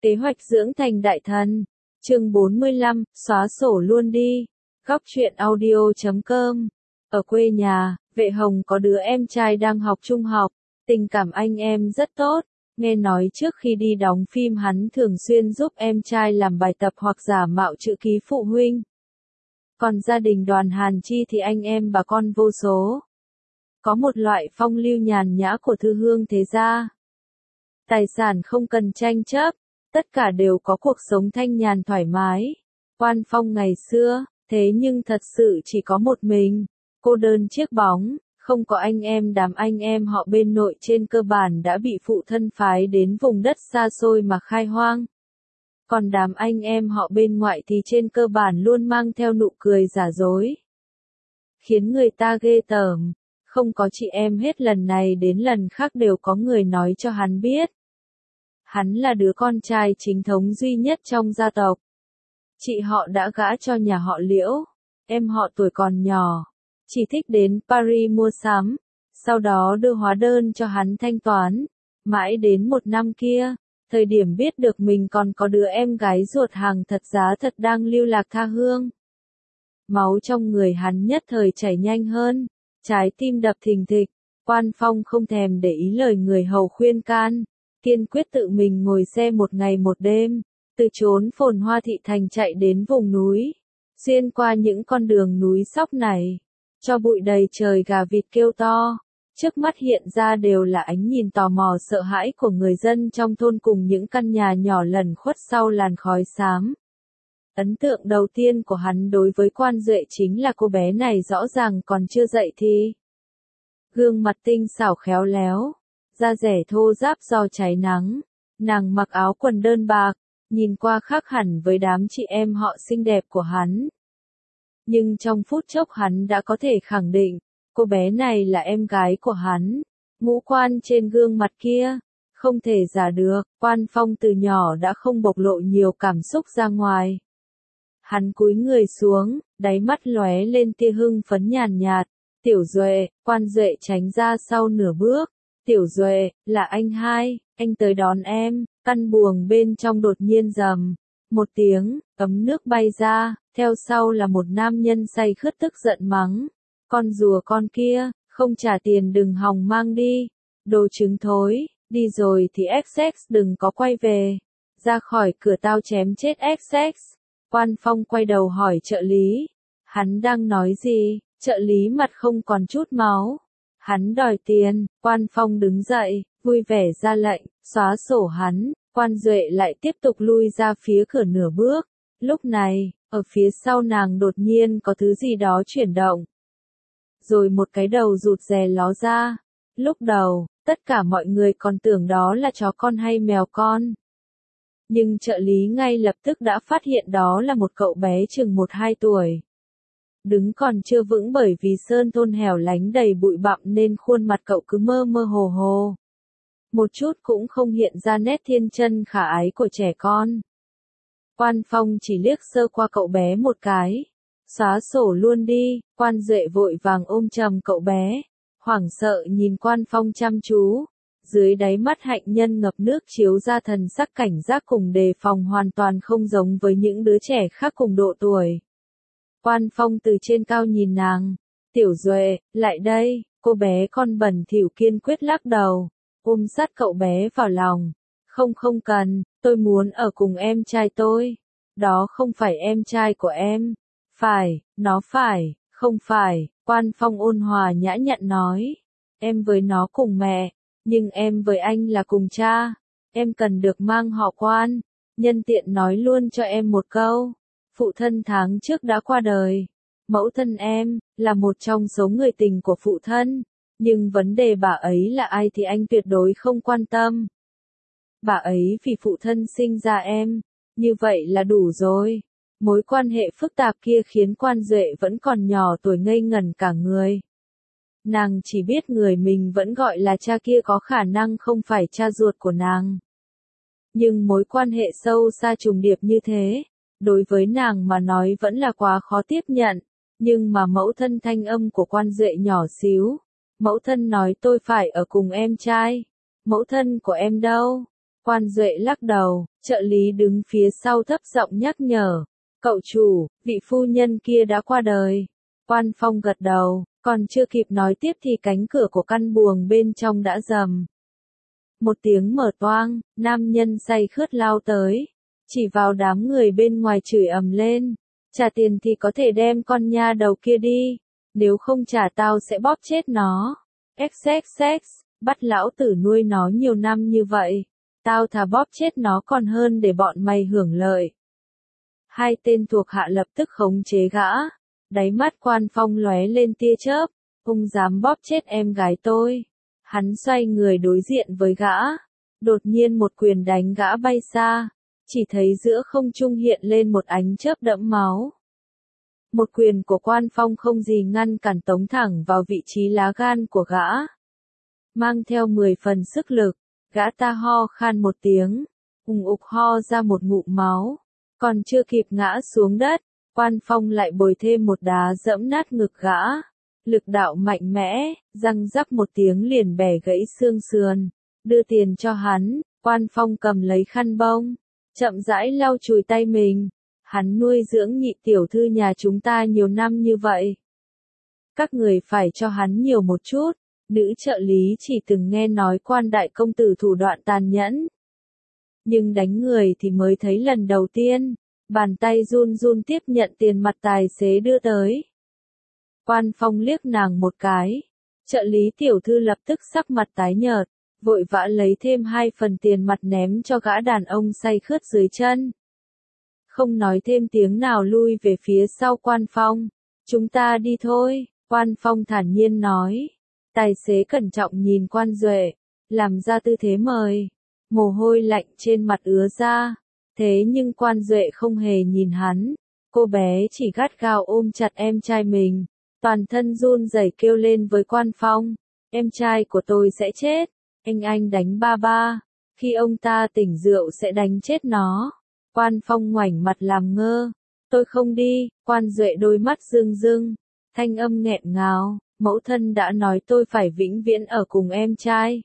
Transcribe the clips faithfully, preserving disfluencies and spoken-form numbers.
Kế hoạch dưỡng thành đại thần. Chương bốn mươi lăm, xóa sổ luôn đi. Góc truyện audio chấm com. Ở quê nhà, Vệ Hồng có đứa em trai đang học trung học, tình cảm anh em rất tốt. Nghe nói trước khi đi đóng phim hắn thường xuyên giúp em trai làm bài tập hoặc giả mạo chữ ký phụ huynh. Còn gia đình Đoàn Hàn Chi thì anh em bà con vô số. Có một loại phong lưu nhàn nhã của thư hương thế gia. Tài sản không cần tranh chấp, tất cả đều có cuộc sống thanh nhàn thoải mái. Quan Phong ngày xưa, thế nhưng thật sự chỉ có một mình, cô đơn chiếc bóng, không có anh em. Đám anh em họ bên nội trên cơ bản đã bị phụ thân phái đến vùng đất xa xôi mà khai hoang. Còn đám anh em họ bên ngoại thì trên cơ bản luôn mang theo nụ cười giả dối, khiến người ta ghê tởm. Không có chị em hết lần này đến lần khác đều có người nói cho hắn biết. Hắn là đứa con trai chính thống duy nhất trong gia tộc. Chị họ đã gả cho nhà họ Liễu, em họ tuổi còn nhỏ, chỉ thích đến Paris mua sắm, sau đó đưa hóa đơn cho hắn thanh toán. Mãi đến một năm kia, thời điểm biết được mình còn có đứa em gái ruột hàng thật giá thật đang lưu lạc tha hương. Máu trong người hắn nhất thời chảy nhanh hơn, trái tim đập thình thịch. Quan Phong không thèm để ý lời người hầu khuyên can, kiên quyết tự mình ngồi xe một ngày một đêm, từ chốn phồn hoa thị thành chạy đến vùng núi, xuyên qua những con đường núi sóc này, cho bụi đầy trời gà vịt kêu to. Trước mắt hiện ra đều là ánh nhìn tò mò sợ hãi của người dân trong thôn cùng những căn nhà nhỏ lẩn khuất sau làn khói xám. Ấn tượng đầu tiên của hắn đối với Quan Duệ chính là cô bé này rõ ràng còn chưa dậy thì. Gương mặt tinh xảo khéo léo, da rẻ thô ráp do cháy nắng, nàng mặc áo quần đơn bạc, nhìn qua khác hẳn với đám chị em họ xinh đẹp của hắn. Nhưng trong phút chốc hắn đã có thể khẳng định, cô bé này là em gái của hắn. Ngũ quan trên gương mặt kia, không thể giả được. Quan Phong từ nhỏ đã không bộc lộ nhiều cảm xúc ra ngoài. Hắn cúi người xuống, đáy mắt lóe lên tia hưng phấn nhàn nhạt. Tiểu Duệ. Quan Duệ tránh ra sau nửa bước. Tiểu Duệ, là anh hai, anh tới đón em. Căn buồng bên trong đột nhiên rầm một tiếng, ấm nước bay ra, theo sau là một nam nhân say khướt tức giận mắng. Con rùa con kia, không trả tiền đừng hòng mang đi. Đồ trứng thối, đi rồi thì ích ích đừng có quay về. Ra khỏi cửa tao chém chết ích ích. Quan Phong quay đầu hỏi trợ lý. Hắn đang nói gì? Trợ lý mặt không còn chút máu. Hắn đòi tiền. Quan Phong đứng dậy, vui vẻ ra lệnh, xóa sổ hắn. Quan Duệ lại tiếp tục lui ra phía cửa nửa bước. Lúc này, ở phía sau nàng đột nhiên có thứ gì đó chuyển động. Rồi một cái đầu rụt rè ló ra. Lúc đầu, tất cả mọi người còn tưởng đó là chó con hay mèo con. Nhưng trợ lý ngay lập tức đã phát hiện đó là một cậu bé chừng một hai tuổi. Đứng còn chưa vững bởi vì sơn thôn hẻo lánh đầy bụi bặm nên khuôn mặt cậu cứ mơ mơ hồ hồ. Một chút cũng không hiện ra nét thiên chân khả ái của trẻ con. Quan Phong chỉ liếc sơ qua cậu bé một cái. Xóa sổ luôn đi. Quan Duệ vội vàng ôm chầm cậu bé, hoảng sợ nhìn Quan Phong chăm chú. Dưới đáy mắt hạnh nhân ngập nước chiếu ra thần sắc cảnh giác cùng đề phòng hoàn toàn không giống với những đứa trẻ khác cùng độ tuổi. Quan Phong từ trên cao nhìn nàng. Tiểu Duệ, lại đây. Cô bé con bẩn thỉu kiên quyết lắc đầu, ôm sát cậu bé vào lòng. Không không cần, tôi muốn ở cùng em trai tôi. Đó không phải em trai của em. Phải, nó phải, không phải. Quan Phong ôn hòa nhã nhặn nói. Em với nó cùng mẹ, nhưng em với anh là cùng cha. Em cần được mang họ Quan. Nhân tiện nói luôn cho em một câu. Phụ thân tháng trước đã qua đời. Mẫu thân em, là một trong số người tình của phụ thân. Nhưng vấn đề bà ấy là ai thì anh tuyệt đối không quan tâm. Bà ấy vì phụ thân sinh ra em. Như vậy là đủ rồi. Mối quan hệ phức tạp kia khiến Quan Duệ vẫn còn nhỏ tuổi ngây ngẩn cả người. Nàng chỉ biết người mình vẫn gọi là cha kia có khả năng không phải cha ruột của nàng. Nhưng mối quan hệ sâu xa trùng điệp như thế, đối với nàng mà nói vẫn là quá khó tiếp nhận. Nhưng mà mẫu thân thanh âm của Quan Duệ nhỏ xíu. Mẫu thân nói tôi phải ở cùng em trai. Mẫu thân của em đâu? Quan Duệ lắc đầu, trợ lý đứng phía sau thấp giọng nhắc nhở. Cậu chủ, vị phu nhân kia đã qua đời. Quan Phong gật đầu, còn chưa kịp nói tiếp thì cánh cửa của căn buồng bên trong đã rầm. Một tiếng mở toang, nam nhân say khướt lao tới, chỉ vào đám người bên ngoài chửi ầm lên. Trả tiền thì có thể đem con nha đầu kia đi, nếu không trả tao sẽ bóp chết nó. Xx xx, bắt lão tử nuôi nó nhiều năm như vậy, tao thà bóp chết nó còn hơn để bọn mày hưởng lợi. Hai tên thuộc hạ lập tức khống chế gã, đáy mắt Quan Phong lóe lên tia chớp, ông dám bóp chết em gái tôi. Hắn xoay người đối diện với gã, đột nhiên một quyền đánh gã bay xa, chỉ thấy giữa không trung hiện lên một ánh chớp đẫm máu. Một quyền của Quan Phong không gì ngăn cản tống thẳng vào vị trí lá gan của gã. Mang theo mười phần sức lực, gã ta ho khan một tiếng, ùng ục ho ra một ngụm máu, còn chưa kịp ngã xuống đất, Quan Phong lại bồi thêm một đá dẫm nát ngực gã. Lực đạo mạnh mẽ, răng rắc một tiếng liền bẻ gãy xương sườn. Đưa tiền cho hắn, Quan Phong cầm lấy khăn bông, chậm rãi lau chùi tay mình. Hắn nuôi dưỡng nhị tiểu thư nhà chúng ta nhiều năm như vậy. Các người phải cho hắn nhiều một chút. Nữ trợ lý chỉ từng nghe nói Quan đại công tử thủ đoạn tàn nhẫn, nhưng đánh người thì mới thấy lần đầu tiên. Bàn tay run run tiếp nhận tiền mặt tài xế đưa tới. Quan Phong liếc nàng một cái. Trợ lý tiểu thư lập tức sắc mặt tái nhợt, vội vã lấy thêm hai phần tiền mặt ném cho gã đàn ông say khướt dưới chân. Không nói thêm tiếng nào lui về phía sau Quan Phong. Chúng ta đi thôi, Quan Phong thản nhiên nói. Tài xế cẩn trọng nhìn Quan Duệ, làm ra tư thế mời. Mồ hôi lạnh trên mặt ứa ra. Thế nhưng Quan Duệ không hề nhìn hắn. Cô bé chỉ gắt gao ôm chặt em trai mình. Toàn thân run rẩy kêu lên với Quan Phong. Em trai của tôi sẽ chết. Anh anh đánh ba ba. Khi ông ta tỉnh rượu sẽ đánh chết nó. Quan Phong ngoảnh mặt làm ngơ. Tôi không đi. Quan Duệ đôi mắt rưng rưng. Thanh âm nghẹn ngào. Mẫu thân đã nói tôi phải vĩnh viễn ở cùng em trai.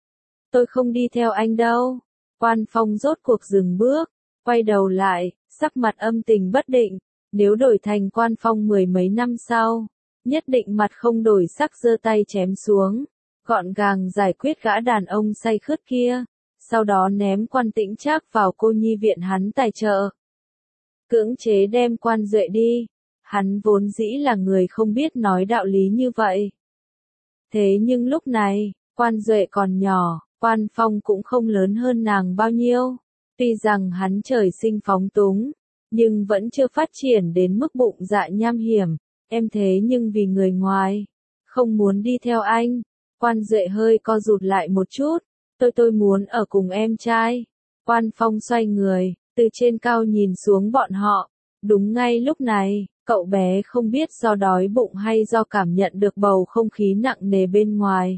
Tôi không đi theo anh đâu. Quan Phong rốt cuộc dừng bước. Quay đầu lại, sắc mặt âm tình bất định. Nếu đổi thành Quan Phong mười mấy năm sau, nhất định mặt không đổi sắc giơ tay chém xuống, gọn gàng giải quyết gã đàn ông say khướt kia, sau đó ném Quan Tĩnh Trác vào cô nhi viện hắn tài trợ. Cưỡng chế đem Quan Duệ đi, hắn vốn dĩ là người không biết nói đạo lý như vậy. Thế nhưng lúc này, Quan Duệ còn nhỏ, Quan Phong cũng không lớn hơn nàng bao nhiêu, tuy rằng hắn trời sinh phóng túng, nhưng vẫn chưa phát triển đến mức bụng dạ nham hiểm. Em thế nhưng vì người ngoài, không muốn đi theo anh. Quan Duệ hơi co rụt lại một chút. Tôi tôi muốn ở cùng em trai. Quan Phong xoay người, từ trên cao nhìn xuống bọn họ. Đúng ngay lúc này, cậu bé không biết do đói bụng hay do cảm nhận được bầu không khí nặng nề bên ngoài.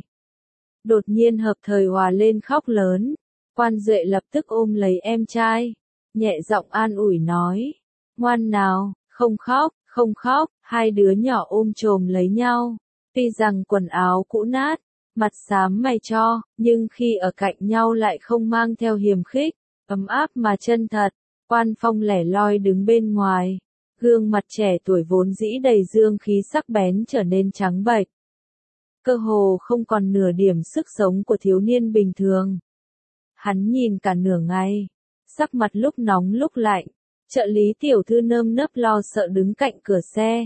Đột nhiên hợp thời hòa lên khóc lớn. Quan Duệ lập tức ôm lấy em trai, nhẹ giọng an ủi nói. Ngoan nào, không khóc. Không khóc, hai đứa nhỏ ôm chồm lấy nhau. Tuy rằng quần áo cũ nát, mặt xám mày cho, nhưng khi ở cạnh nhau lại không mang theo hiềm khích, ấm áp mà chân thật. Quan Phong lẻ loi đứng bên ngoài, gương mặt trẻ tuổi vốn dĩ đầy dương khí sắc bén trở nên trắng bệch. Cơ hồ không còn nửa điểm sức sống của thiếu niên bình thường. Hắn nhìn cả nửa ngày, sắc mặt lúc nóng lúc lạnh. Trợ lý tiểu thư nơm nớp lo sợ đứng cạnh cửa xe.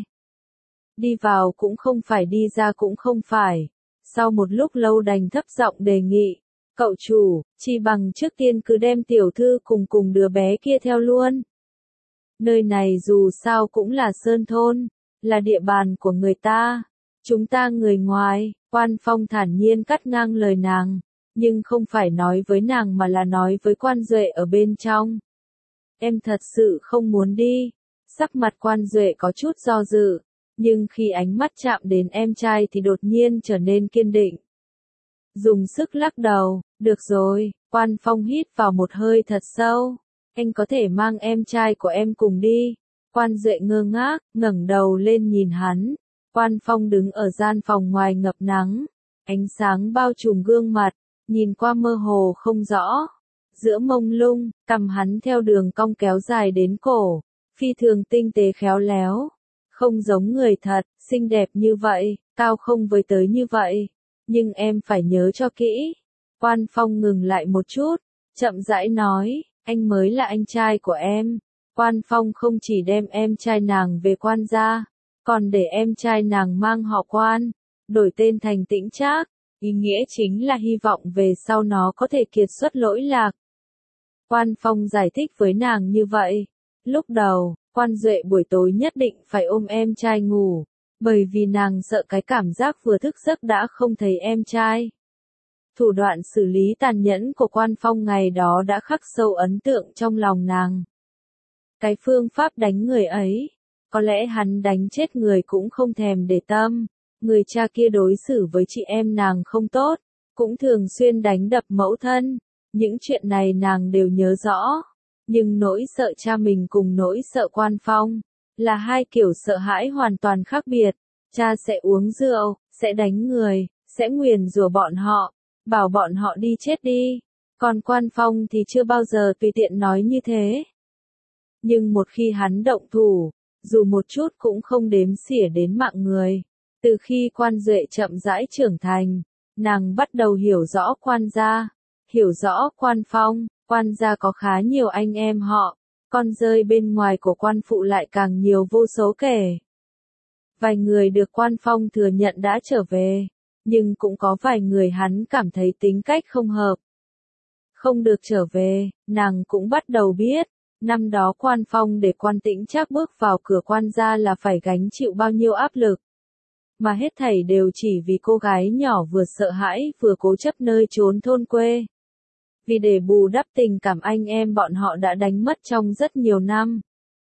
Đi vào cũng không phải đi ra cũng không phải. Sau một lúc lâu đành thấp giọng đề nghị. Cậu chủ, chi bằng trước tiên cứ đem tiểu thư cùng cùng đứa bé kia theo luôn. Nơi này dù sao cũng là sơn thôn, là địa bàn của người ta. Chúng ta người ngoài, Quan Phong thản nhiên cắt ngang lời nàng. Nhưng không phải nói với nàng mà là nói với Quan Duệ ở bên trong. Em thật sự không muốn đi. Sắc mặt Quan Duệ có chút do dự, nhưng khi ánh mắt chạm đến em trai thì đột nhiên trở nên kiên định. Dùng sức lắc đầu, được rồi, Quan Phong hít vào một hơi thật sâu. Anh có thể mang em trai của em cùng đi. Quan Duệ ngơ ngác, ngẩng đầu lên nhìn hắn. Quan Phong đứng ở gian phòng ngoài ngập nắng. Ánh sáng bao trùm gương mặt, nhìn qua mơ hồ không rõ. giữa mông lung, cằm hắn theo đường cong kéo dài đến cổ, phi thường tinh tế khéo léo. Không giống người thật, xinh đẹp như vậy, cao không với tới như vậy. Nhưng em phải nhớ cho kỹ. Quan Phong ngừng lại một chút, chậm rãi nói, anh mới là anh trai của em. Quan Phong không chỉ đem em trai nàng về Quan gia, còn để em trai nàng mang họ Quan, đổi tên thành Tĩnh Trác, ý nghĩa chính là hy vọng về sau nó có thể kiệt xuất lỗi lạc. Quan Phong giải thích với nàng như vậy. Lúc đầu, Quan Duệ buổi tối nhất định phải ôm em trai ngủ, bởi vì nàng sợ cái cảm giác vừa thức giấc đã không thấy em trai. Thủ đoạn xử lý tàn nhẫn của Quan Phong ngày đó đã khắc sâu ấn tượng trong lòng nàng. Cái phương pháp đánh người ấy, có lẽ hắn đánh chết người cũng không thèm để tâm. Người cha kia đối xử với chị em nàng không tốt, cũng thường xuyên đánh đập mẫu thân. Những chuyện này nàng đều nhớ rõ. Nhưng nỗi sợ cha mình cùng nỗi sợ Quan Phong là hai kiểu sợ hãi hoàn toàn khác biệt. Cha sẽ uống rượu, sẽ đánh người, sẽ nguyền rủa bọn họ, bảo bọn họ đi chết đi. Còn Quan Phong thì chưa bao giờ tùy tiện nói như thế. Nhưng một khi hắn động thủ, dù một chút cũng không đếm xỉa đến mạng người. Từ khi Quan Duệ chậm rãi trưởng thành, nàng bắt đầu hiểu rõ Quan gia, hiểu rõ Quan Phong. Quan gia có khá nhiều anh em họ, con rơi bên ngoài của Quan phụ lại càng nhiều vô số kể. Vài người được Quan Phong thừa nhận đã trở về, nhưng cũng có vài người hắn cảm thấy tính cách không hợp. Không được trở về, nàng cũng bắt đầu biết, năm đó Quan Phong để Quan Tĩnh Trác bước vào cửa Quan gia là phải gánh chịu bao nhiêu áp lực. Mà hết thảy đều chỉ vì cô gái nhỏ vừa sợ hãi vừa cố chấp nơi trốn thôn quê. Vì để bù đắp tình cảm anh em bọn họ đã đánh mất trong rất nhiều năm.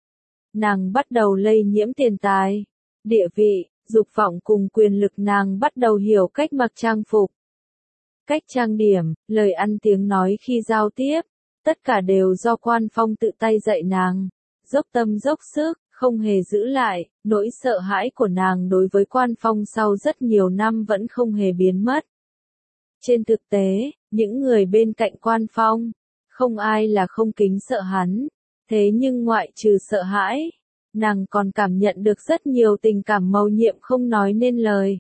Nàng bắt đầu lây nhiễm tiền tài, địa vị, dục vọng cùng quyền lực. Nàng bắt đầu hiểu cách mặc trang phục, cách trang điểm, lời ăn tiếng nói khi giao tiếp. Tất cả đều do Quan Phong tự tay dạy nàng, dốc tâm dốc sức, không hề giữ lại. Nỗi sợ hãi của nàng đối với Quan Phong sau rất nhiều năm vẫn không hề biến mất. Trên thực tế, những người bên cạnh Quan Phong, không ai là không kính sợ hắn. Thế nhưng ngoại trừ sợ hãi, nàng còn cảm nhận được rất nhiều tình cảm mầu nhiệm không nói nên lời.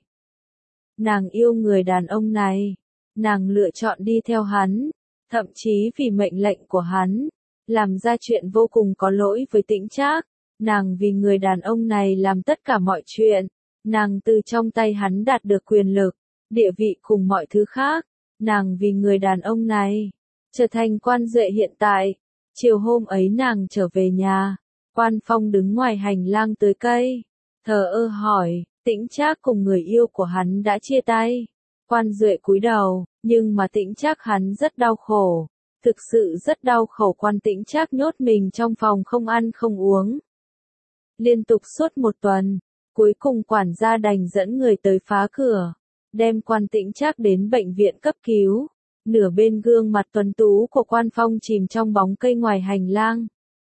Nàng yêu người đàn ông này, nàng lựa chọn đi theo hắn, thậm chí vì mệnh lệnh của hắn, làm ra chuyện vô cùng có lỗi với Tĩnh Trác. Nàng vì người đàn ông này làm tất cả mọi chuyện, nàng từ trong tay hắn đạt được quyền lực, địa vị cùng mọi thứ khác. Nàng vì người đàn ông này, trở thành Quan Duệ hiện tại. Chiều hôm ấy nàng trở về nhà, Quan Phong đứng ngoài hành lang tưới cây, thờ ơ hỏi, Tĩnh Trác cùng người yêu của hắn đã chia tay. Quan Duệ cúi đầu, nhưng mà Tĩnh Trác hắn rất đau khổ, thực sự rất đau khổ. Quan Tĩnh Trác nhốt mình trong phòng không ăn không uống, liên tục suốt một tuần, cuối cùng quản gia đành dẫn người tới phá cửa, đem Quan Tĩnh Trác đến bệnh viện cấp cứu. Nửa bên gương mặt tuấn tú của Quan Phong chìm trong bóng cây ngoài hành lang.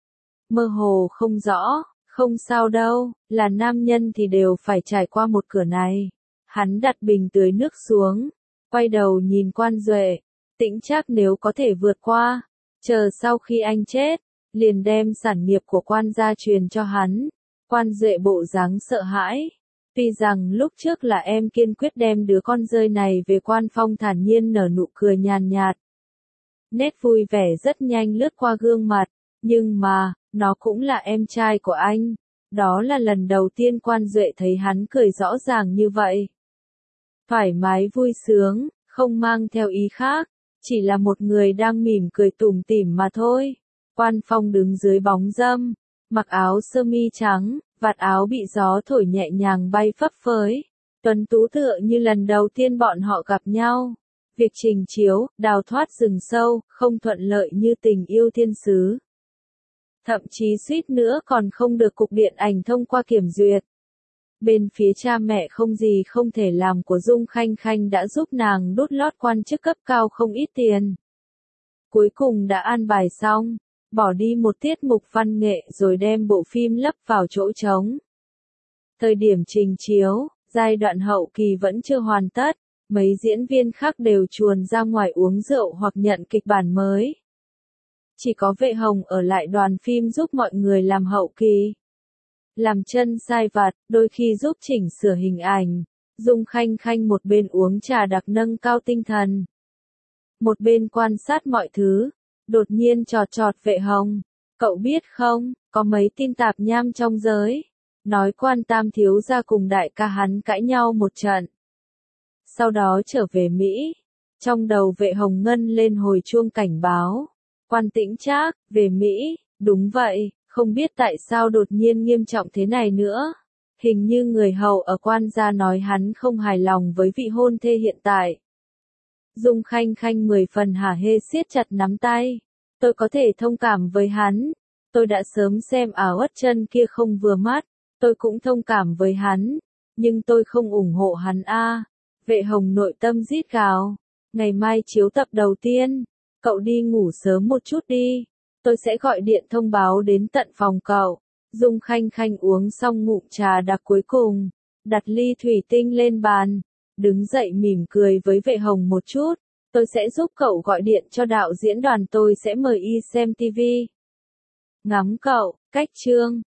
Mơ hồ không rõ, không sao đâu, là nam nhân thì đều phải trải qua một cửa này. Hắn đặt bình tưới nước xuống, quay đầu nhìn Quan Duệ, Tĩnh Trác nếu có thể vượt qua, chờ sau khi anh chết, liền đem sản nghiệp của Quan gia truyền cho hắn. Quan Duệ bộ dáng sợ hãi. Tuy rằng lúc trước là em kiên quyết đem đứa con rơi này về. Quan Phong thản nhiên nở nụ cười nhàn nhạt. Nét vui vẻ rất nhanh lướt qua gương mặt, nhưng mà, nó cũng là em trai của anh. Đó là lần đầu tiên Quan Duệ thấy hắn cười rõ ràng như vậy. Thoải mái vui sướng, không mang theo ý khác, chỉ là một người đang mỉm cười tủm tỉm mà thôi. Quan Phong đứng dưới bóng râm, mặc áo sơ mi trắng, vạt áo bị gió thổi nhẹ nhàng bay phấp phới. Tuấn tú tựa như lần đầu tiên bọn họ gặp nhau. Việc trình chiếu, đào thoát rừng sâu, không thuận lợi như Tình Yêu Thiên Sứ. Thậm chí suýt nữa còn không được cục điện ảnh thông qua kiểm duyệt. Bên phía cha mẹ không gì không thể làm của Dung Khanh Khanh đã giúp nàng đút lót quan chức cấp cao không ít tiền. Cuối cùng đã an bài xong, bỏ đi một tiết mục văn nghệ rồi đem bộ phim lấp vào chỗ trống. Thời điểm trình chiếu, giai đoạn hậu kỳ vẫn chưa hoàn tất, mấy diễn viên khác đều chuồn ra ngoài uống rượu hoặc nhận kịch bản mới. Chỉ có Vệ Hồng ở lại đoàn phim giúp mọi người làm hậu kỳ. Làm chân sai vặt, đôi khi giúp chỉnh sửa hình ảnh. Dung Khanh Khanh một bên uống trà đặc nâng cao tinh thần. Một bên quan sát mọi thứ. Đột nhiên chọt chọt Vệ Hồng. Cậu biết không, có mấy tin tạp nham trong giới. Nói Quan Tam thiếu gia cùng đại ca hắn cãi nhau một trận. Sau đó trở về Mỹ. Trong đầu Vệ Hồng ngân lên hồi chuông cảnh báo. Quan Tĩnh Trác, về Mỹ, đúng vậy, không biết tại sao đột nhiên nghiêm trọng thế này nữa. Hình như người hầu ở Quan gia nói hắn không hài lòng với vị hôn thê hiện tại. Dung Khanh Khanh mười phần hả hê siết chặt nắm tay. Tôi có thể thông cảm với hắn. Tôi đã sớm xem áo ất chân kia không vừa mắt. Tôi cũng thông cảm với hắn. Nhưng tôi không ủng hộ hắn a. Vệ Hồng nội tâm rít gào. Ngày mai chiếu tập đầu tiên. Cậu đi ngủ sớm một chút đi. Tôi sẽ gọi điện thông báo đến tận phòng cậu. Dung Khanh Khanh uống xong ngụm trà đặc cuối cùng. Đặt ly thủy tinh lên bàn. Đứng dậy mỉm cười với Vệ Hồng một chút. Tôi sẽ giúp cậu gọi điện cho đạo diễn đoàn, tôi sẽ mời y xem tivi. Ngắm cậu, cách chương.